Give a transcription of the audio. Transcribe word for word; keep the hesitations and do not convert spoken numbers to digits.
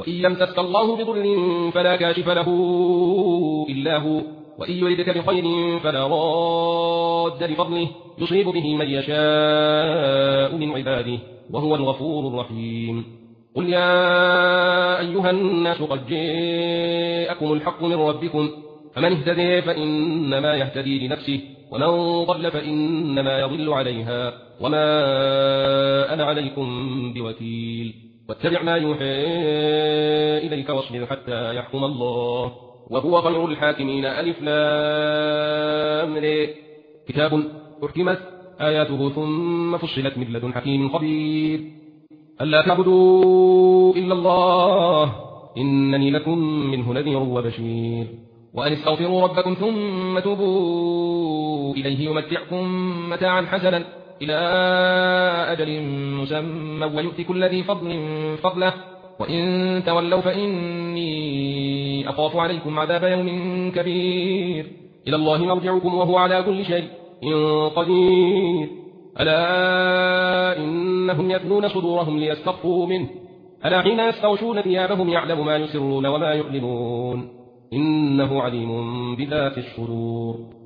وإن يمسسك الله بضر فلا كاشف له إلا هو وإن يردك بخير فلا راد لفضله يصيب به من يشاء من عباده وهو الغفور الرحيم. قل يا أيها الناس قد جاءكم الحق من ربكم فمن اهتدي فإنما يهتدي لنفسه ومن ضل فإنما يضل عليها وما أنا عليكم بوكيل. واتبع ما يوحى إليك واصبر حتى يحكم الله وهو خير الحاكمين. ألف لام ر كتاب أحكمت آياته ثم فصلت من لدن حكيم خبير. ألا تعبدوا إلا الله إنني لكم منه نذير وبشير. وأن استغفروا ربكم ثم توبوا إليه يمتعكم متاعا حسنا إلى أجل مسمى ويؤتي كل ذي فضل فضله وإن تولوا فإني أخاف عليكم عذاب يوم كبير. إلى الله مرجعكم وهو على كل شيء قدير. ألا إنهم يثنون صدورهم ليستخفوا منه ألا حين يستغشون ثيابهم يعلم ما يسرون وما يعلنون إنه عليم بذات الصدور.